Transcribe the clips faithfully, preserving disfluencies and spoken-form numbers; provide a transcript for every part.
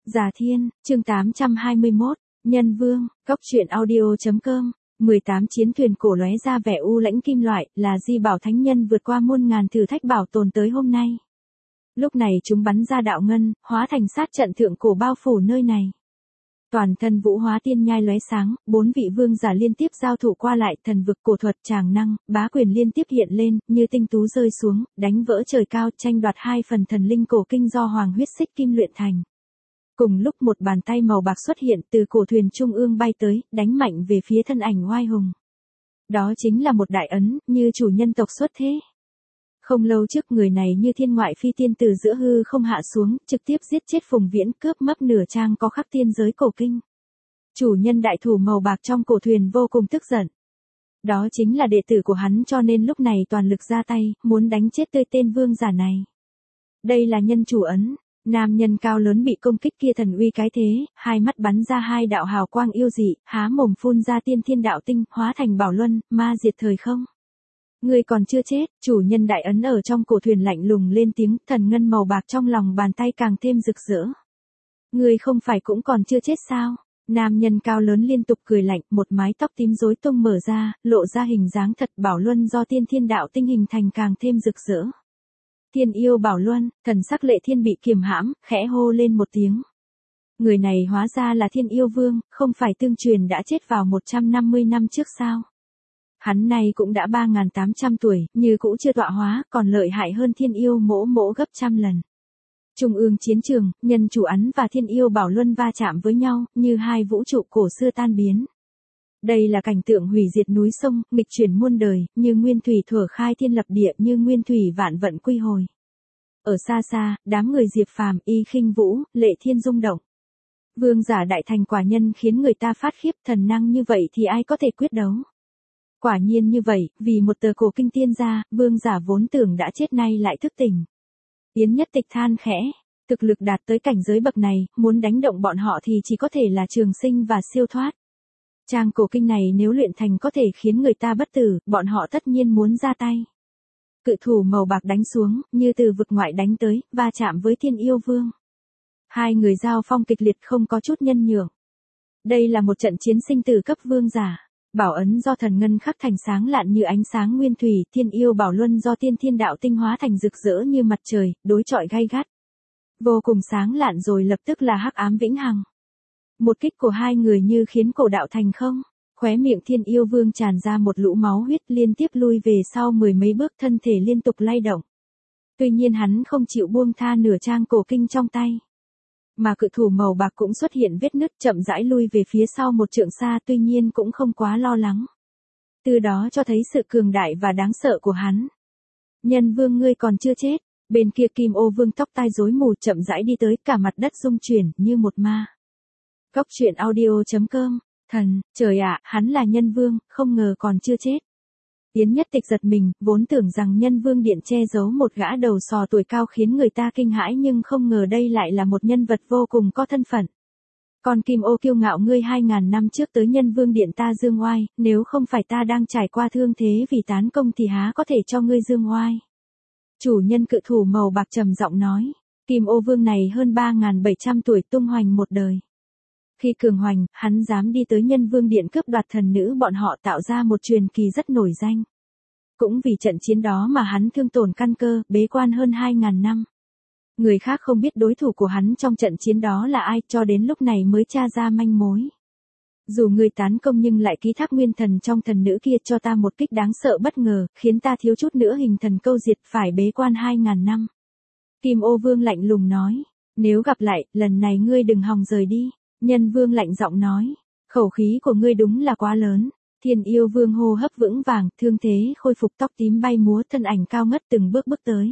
Già Thiên, chương tám trăm hai mươi mốt, Nhân Vương, Cốc truyện audio chấm com. mười tám chiến thuyền cổ lóe ra vẻ u lãnh kim loại, là Di Bảo Thánh Nhân vượt qua muôn ngàn thử thách bảo tồn tới hôm nay. Lúc này chúng bắn ra đạo ngân, hóa thành sát trận thượng cổ bao phủ nơi này. Toàn thân vũ hóa tiên nhai lóe sáng, bốn vị vương giả liên tiếp giao thủ qua lại, thần vực cổ thuật tràng năng, bá quyền liên tiếp hiện lên, như tinh tú rơi xuống, đánh vỡ trời cao, tranh đoạt hai phần thần linh cổ kinh do hoàng huyết xích kim luyện thành. Cùng lúc một bàn tay màu bạc xuất hiện từ cổ thuyền trung ương bay tới, đánh mạnh về phía thân ảnh oai hùng. Đó chính là một đại ấn, như chủ nhân tộc xuất thế. Không lâu trước người này như thiên ngoại phi tiên từ giữa hư không hạ xuống, trực tiếp giết chết Phùng Viễn, cướp mất nửa trang có khắc tiên giới cổ kinh. Chủ nhân đại thủ màu bạc trong cổ thuyền vô cùng tức giận. Đó chính là đệ tử của hắn, cho nên lúc này toàn lực ra tay, muốn đánh chết tươi tên vương giả này. Đây là nhân chủ ấn. Nam nhân cao lớn bị công kích kia thần uy cái thế, hai mắt bắn ra hai đạo hào quang yêu dị, há mồm phun ra tiên thiên đạo tinh, hóa thành bảo luân, ma diệt thời không. Ngươi còn chưa chết, chủ nhân đại ấn ở trong cổ thuyền lạnh lùng lên tiếng, thần ngân màu bạc trong lòng bàn tay càng thêm rực rỡ. Ngươi không phải cũng còn chưa chết sao? Nam nhân cao lớn liên tục cười lạnh, một mái tóc tím rối tung mở ra, lộ ra hình dáng thật bảo luân do tiên thiên đạo tinh hình thành càng thêm rực rỡ. Thiên yêu bảo luân, thần sắc Lệ Thiên bị kiềm hãm, khẽ hô lên một tiếng. Người này hóa ra là Thiên Yêu Vương, không phải tương truyền đã chết vào một trăm năm mươi năm trước sao? Hắn này cũng đã ba nghìn tám trăm tuổi, như cũ chưa tọa hóa, còn lợi hại hơn Thiên Yêu mỗ mỗ gấp trăm lần. Trung ương chiến trường, nhân chủ ấn và Thiên Yêu bảo luân va chạm với nhau, như hai vũ trụ cổ xưa tan biến. Đây là cảnh tượng hủy diệt núi sông, nghịch chuyển muôn đời, như nguyên thủy thuở khai thiên lập địa, như nguyên thủy vạn vận quy hồi. Ở xa xa, đám người Diệp Phàm, Y Khinh Vũ, Lệ Thiên rung động. Vương giả đại thành quả nhân khiến người ta phát khiếp, thần năng như vậy thì ai có thể quyết đấu. Quả nhiên như vậy, vì một tờ cổ kinh tiên gia, vương giả vốn tưởng đã chết nay lại thức tỉnh. Yến Nhất Tịch than khẽ, thực lực đạt tới cảnh giới bậc này, muốn đánh động bọn họ thì chỉ có thể là trường sinh và siêu thoát. Trang cổ kinh này nếu luyện thành có thể khiến người ta bất tử, bọn họ tất nhiên muốn ra tay. Cự thủ màu bạc đánh xuống, như từ vực ngoại đánh tới, va chạm với Thiên Yêu Vương. Hai người giao phong kịch liệt không có chút nhân nhượng. Đây là một trận chiến sinh tử cấp vương giả. Bảo ấn do thần ngân khắc thành sáng lạn như ánh sáng nguyên thủy, Thiên Yêu bảo luân do tiên thiên đạo tinh hóa thành rực rỡ như mặt trời, đối chọi gay gắt. Vô cùng sáng lạn rồi lập tức là hắc ám vĩnh hằng. Một kích của hai người như khiến cổ đạo thành không. Khóe miệng Thiên Yêu Vương tràn ra một lũ máu huyết, liên tiếp lui về sau mười mấy bước, thân thể liên tục lay động. Tuy nhiên hắn không chịu buông tha nửa trang cổ kinh trong tay. Mà cự thủ màu bạc cũng xuất hiện vết nứt, chậm rãi lui về phía sau một trượng xa, tuy nhiên cũng không quá lo lắng. Từ đó cho thấy sự cường đại và đáng sợ của hắn. Nhân Vương ngươi còn chưa chết. Bên kia Kim Ô Vương tóc tai rối mù chậm rãi đi tới, cả mặt đất rung chuyển như một ma. Cốc truyện audio chấm com. Thần, trời ạ, hắn là Nhân Vương, không ngờ còn chưa chết. Yến Nhất Tịch giật mình, vốn tưởng rằng Nhân Vương điện che giấu một gã đầu sò tuổi cao khiến người ta kinh hãi, nhưng không ngờ đây lại là một nhân vật vô cùng có thân phận. Còn Kim Ô kiêu ngạo ngươi hai ngàn năm trước tới Nhân Vương điện ta dương oai, nếu không phải ta đang trải qua thương thế vì tán công thì há có thể cho ngươi dương oai. Chủ nhân cự thủ màu bạc trầm giọng nói, Kim Ô Vương này hơn ba nghìn bảy trăm tuổi tung hoành một đời. Khi cường hoành, hắn dám đi tới Nhân Vương điện cướp đoạt thần nữ, bọn họ tạo ra một truyền kỳ rất nổi danh. Cũng vì trận chiến đó mà hắn thương tổn căn cơ, bế quan hơn hai nghìn năm. Người khác không biết đối thủ của hắn trong trận chiến đó là ai, cho đến lúc này mới tra ra manh mối. Dù người tán công nhưng lại ký thác nguyên thần trong thần nữ kia, cho ta một kích đáng sợ bất ngờ, khiến ta thiếu chút nữa hình thần câu diệt, phải bế quan hai nghìn năm. Kim Ô Vương lạnh lùng nói, nếu gặp lại, lần này ngươi đừng hòng rời đi. Nhân Vương lạnh giọng nói, khẩu khí của ngươi đúng là quá lớn. Thiên Yêu Vương hô hấp vững vàng, thương thế khôi phục, tóc tím bay múa, thân ảnh cao ngất từng bước bước tới.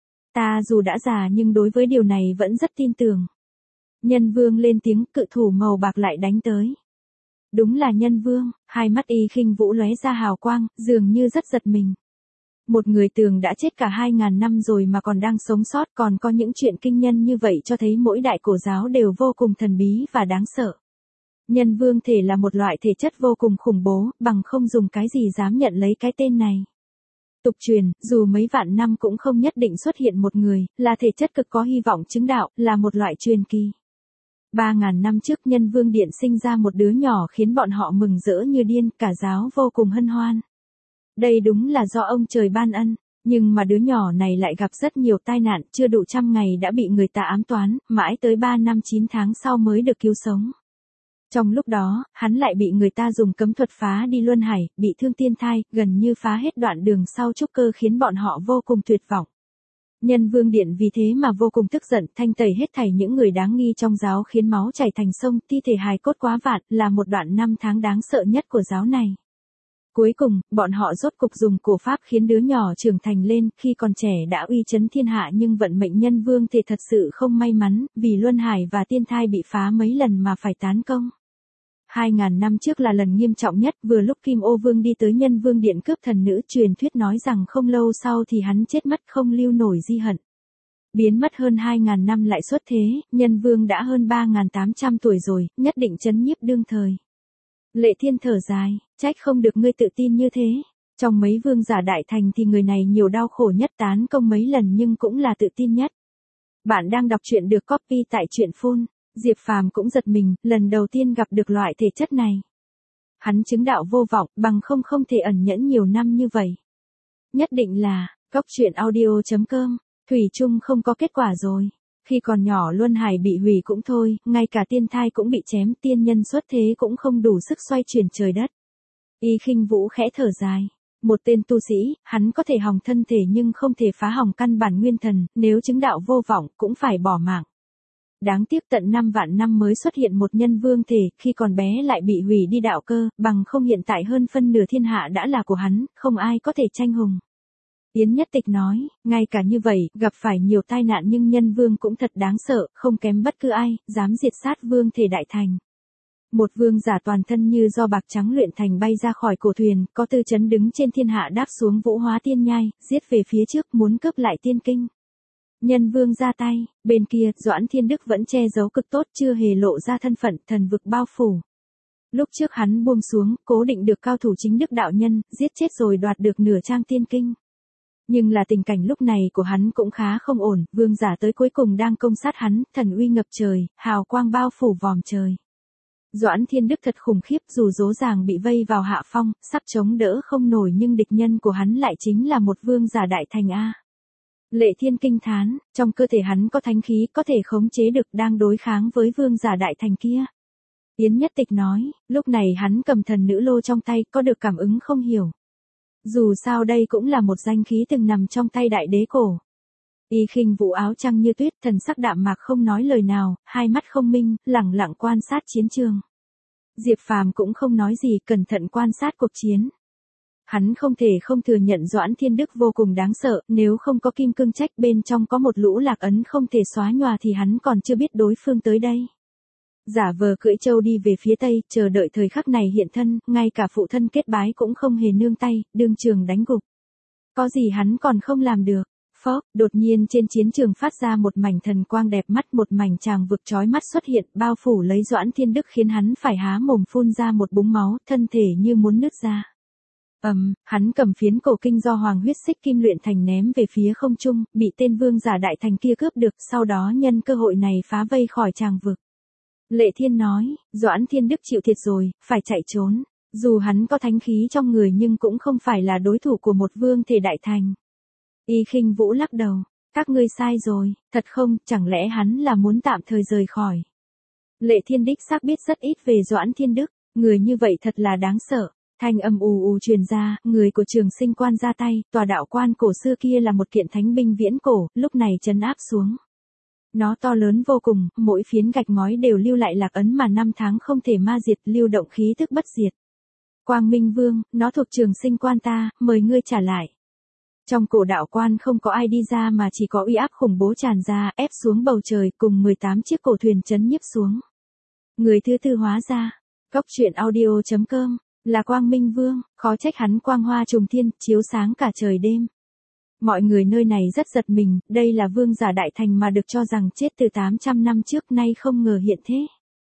Ta dù đã già nhưng đối với điều này vẫn rất tin tưởng. Nhân Vương lên tiếng, cự thủ màu bạc lại đánh tới. Đúng là Nhân Vương, hai mắt Y Khinh Vũ lóe ra hào quang, dường như rất giật mình. Một người tưởng đã chết cả hai ngàn năm rồi mà còn đang sống sót, còn có những chuyện kinh nhân như vậy, cho thấy mỗi đại cổ giáo đều vô cùng thần bí và đáng sợ. Nhân Vương thể là một loại thể chất vô cùng khủng bố, bằng không dùng cái gì dám nhận lấy cái tên này. Tục truyền, dù mấy vạn năm cũng không nhất định xuất hiện một người, là thể chất cực có hy vọng chứng đạo, là một loại truyền kỳ. Ba ngàn năm trước Nhân Vương Điện sinh ra một đứa nhỏ khiến bọn họ mừng rỡ như điên, cả giáo vô cùng hân hoan. Đây đúng là do ông trời ban ân, nhưng mà đứa nhỏ này lại gặp rất nhiều tai nạn, chưa đủ trăm ngày đã bị người ta ám toán, mãi tới ba năm chín tháng sau mới được cứu sống. Trong lúc đó, hắn lại bị người ta dùng cấm thuật phá đi luân hải, bị thương tiên thai, gần như phá hết đoạn đường sau trúc cơ khiến bọn họ vô cùng tuyệt vọng. Nhân Vương Điện vì thế mà vô cùng tức giận, thanh tẩy hết thảy những người đáng nghi trong giáo khiến máu chảy thành sông, thi thể hài cốt quá vạn, là một đoạn năm tháng đáng sợ nhất của giáo này. Cuối cùng, bọn họ rốt cục dùng cổ pháp khiến đứa nhỏ trưởng thành lên, khi còn trẻ đã uy chấn thiên hạ nhưng vận mệnh Nhân Vương thì thật sự không may mắn, vì luân hải và tiên thai bị phá mấy lần mà phải tán công. Hai ngàn năm trước là lần nghiêm trọng nhất, vừa lúc Kim Ô Vương đi tới Nhân Vương Điện cướp thần nữ, truyền thuyết nói rằng không lâu sau thì hắn chết mất không lưu nổi di hận. Biến mất hơn hai ngàn năm lại xuất thế, Nhân Vương đã hơn ba nghìn tám trăm tuổi rồi, nhất định chấn nhiếp đương thời. Lệ Thiên thở dài, trách không được ngươi tự tin như thế. Trong mấy vương giả đại thành thì người này nhiều đau khổ nhất, tán công mấy lần nhưng cũng là tự tin nhất. Bạn đang đọc truyện được copy tại truyện phun. Diệp Phàm cũng giật mình, lần đầu tiên gặp được loại thể chất này. Hắn chứng đạo vô vọng, bằng không không thể ẩn nhẫn nhiều năm như vậy. Nhất định là, cóc truyện audio chấm com, thủy chung không có kết quả rồi. Khi còn nhỏ luân hải bị hủy cũng thôi, ngay cả tiên thai cũng bị chém, tiên nhân xuất thế cũng không đủ sức xoay chuyển trời đất. Y Khinh Vũ khẽ thở dài. Một tên tu sĩ, hắn có thể hòng thân thể nhưng không thể phá hỏng căn bản nguyên thần, nếu chứng đạo vô vọng cũng phải bỏ mạng. Đáng tiếc tận năm vạn năm mới xuất hiện một nhân vương thể, khi còn bé lại bị hủy đi đạo cơ, bằng không hiện tại hơn phân nửa thiên hạ đã là của hắn, không ai có thể tranh hùng. Yến Nhất Tịch nói, ngay cả như vậy, gặp phải nhiều tai nạn nhưng nhân vương cũng thật đáng sợ, không kém bất cứ ai, dám diệt sát vương thể đại thành. Một vương giả toàn thân như do bạc trắng luyện thành bay ra khỏi cổ thuyền, có tư chấn đứng trên thiên hạ đáp xuống Vũ Hóa Tiên Nhai, giết về phía trước muốn cướp lại tiên kinh. Nhân vương ra tay, bên kia, Doãn Thiên Đức vẫn che giấu cực tốt, chưa hề lộ ra thân phận, thần vực bao phủ. Lúc trước hắn buông xuống, cố định được cao thủ chính đức đạo nhân, giết chết rồi đoạt được nửa trang tiên kinh. Nhưng là tình cảnh lúc này của hắn cũng khá không ổn, vương giả tới cuối cùng đang công sát hắn, thần uy ngập trời, hào quang bao phủ vòm trời. Doãn Thiên Đức thật khủng khiếp, dù dỗ dàng bị vây vào hạ phong, sắp chống đỡ không nổi nhưng địch nhân của hắn lại chính là một vương giả đại thành A. Lệ Thiên kinh thán, trong cơ thể hắn có thánh khí, có thể khống chế được, đang đối kháng với vương giả đại thành kia. Yến Nhất Tịch nói, lúc này hắn cầm thần nữ lô trong tay, có được cảm ứng không hiểu. Dù sao đây cũng là một danh khí từng nằm trong tay đại đế cổ. Y Khinh Vũ áo trăng như tuyết, thần sắc đạm mạc không nói lời nào, hai mắt không minh, lẳng lặng quan sát chiến trường. Diệp Phàm cũng không nói gì, cẩn thận quan sát cuộc chiến. Hắn không thể không thừa nhận Doãn Thiên Đức vô cùng đáng sợ, nếu không có kim cương trách bên trong có một lũ lạc ấn không thể xóa nhòa thì hắn còn chưa biết đối phương tới đây. Giả vờ cưỡi trâu đi về phía tây, chờ đợi thời khắc này hiện thân, ngay cả phụ thân kết bái cũng không hề nương tay, đương trường đánh gục. Có gì hắn còn không làm được. Phốc, đột nhiên trên chiến trường phát ra một mảnh thần quang đẹp mắt, một mảnh tràng vực chói mắt xuất hiện, bao phủ lấy Doãn Thiên Đức khiến hắn phải há mồm phun ra một búng máu, thân thể như muốn nứt ra. Ầm, um, hắn cầm phiến cổ kinh do hoàng huyết xích kim luyện thành ném về phía không trung, bị tên vương giả đại thành kia cướp được, sau đó nhân cơ hội này phá vây khỏi tràng vực. Lệ Thiên nói, Doãn Thiên Đức chịu thiệt rồi, phải chạy trốn. Dù hắn có thánh khí trong người nhưng cũng không phải là đối thủ của một vương thể đại thành. Y Khinh Vũ lắc đầu, các ngươi sai rồi, thật không, chẳng lẽ hắn là muốn tạm thời rời khỏi. Lệ Thiên đích xác biết rất ít về Doãn Thiên Đức, người như vậy thật là đáng sợ. Thanh âm ù ù truyền ra, người của Trường Sinh Quan ra tay, tòa đạo quan cổ xưa kia là một kiện thánh binh viễn cổ, lúc này trấn áp xuống. Nó to lớn vô cùng, mỗi phiến gạch ngói đều lưu lại lạc ấn mà năm tháng không thể ma diệt, lưu động khí tức bất diệt. Quang Minh Vương, nó thuộc Trường Sinh Quan ta, mời ngươi trả lại. Trong cổ đạo quan không có ai đi ra mà chỉ có uy áp khủng bố tràn ra, ép xuống bầu trời, cùng mười tám chiếc cổ thuyền chấn nhiếp xuống. Người thứ tư hóa ra, cóc truyện audio chấm com, là Quang Minh Vương, khó trách hắn quang hoa trùng thiên, chiếu sáng cả trời đêm. Mọi người nơi này rất giật mình, đây là vương giả đại thành mà được cho rằng chết từ tám trăm năm trước, nay không ngờ hiện thế.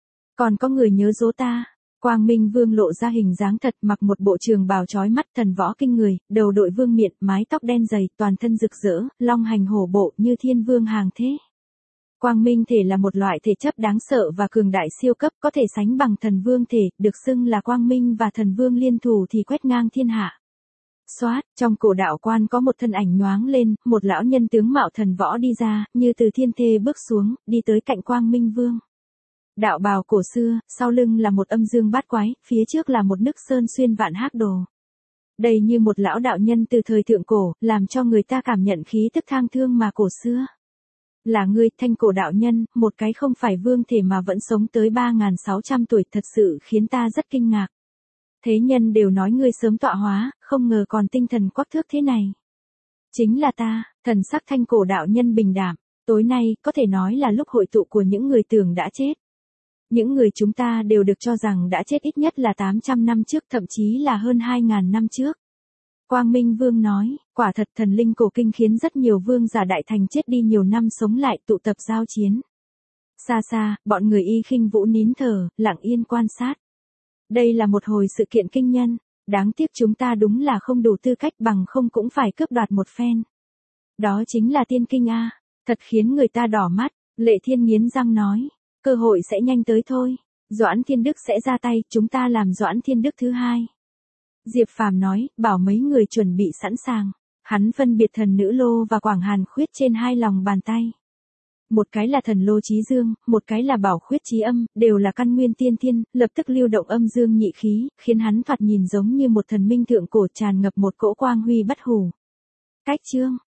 Còn có người nhớ dỗ ta. Quang Minh Vương lộ ra hình dáng thật, mặc một bộ trường bào chói mắt, thần võ kinh người, đầu đội vương miện, mái tóc đen dày, toàn thân rực rỡ, long hành hổ bộ như thiên vương hàng thế. Quang minh thể là một loại thể chất đáng sợ và cường đại siêu cấp, có thể sánh bằng thần vương thể, được xưng là quang minh và thần vương liên thủ thì quét ngang thiên hạ. Xoát, trong cổ đạo quan có một thân ảnh nhoáng lên, một lão nhân tướng mạo thần võ đi ra, như từ thiên thê bước xuống, đi tới cạnh Quang Minh Vương. Đạo bào cổ xưa, sau lưng là một âm dương bát quái, phía trước là một nức sơn xuyên vạn hắc đồ. Đây như một lão đạo nhân từ thời thượng cổ, làm cho người ta cảm nhận khí tức thang thương mà cổ xưa. Là ngươi, Thanh Cổ đạo nhân, một cái không phải vương thể mà vẫn sống tới ba nghìn sáu trăm tuổi, thật sự khiến ta rất kinh ngạc. Thế nhân đều nói ngươi sớm tọa hóa, không ngờ còn tinh thần quắc thước thế này. Chính là ta, thần sắc Thanh Cổ đạo nhân bình đạm, tối nay, có thể nói là lúc hội tụ của những người tưởng đã chết. Những người chúng ta đều được cho rằng đã chết ít nhất là tám trăm năm trước, thậm chí là hơn hai nghìn năm trước. Quang Minh Vương nói, quả thật thần linh cổ kinh khiến rất nhiều vương giả đại thành chết đi nhiều năm sống lại tụ tập giao chiến. Xa xa, bọn người Y Khinh Vũ nín thở, lặng yên quan sát. Đây là một hồi sự kiện kinh nhân, đáng tiếc chúng ta đúng là không đủ tư cách, bằng không cũng phải cướp đoạt một phen. Đó chính là tiên kinh a, thật khiến người ta đỏ mắt. Lệ Thiên nghiến răng nói, cơ hội sẽ nhanh tới thôi. Doãn Thiên Đức sẽ ra tay, chúng ta làm Doãn Thiên Đức thứ hai. Diệp Phàm nói, bảo mấy người chuẩn bị sẵn sàng. Hắn phân biệt thần nữ lô và Quảng Hàn khuyết trên hai lòng bàn tay. Một cái là thần lô chí dương, một cái là bảo khuyết chí âm, đều là căn nguyên tiên thiên, lập tức lưu động âm dương nhị khí, khiến hắn thoạt nhìn giống như một thần minh thượng cổ, tràn ngập một cỗ quang huy bất hủ. Cách chương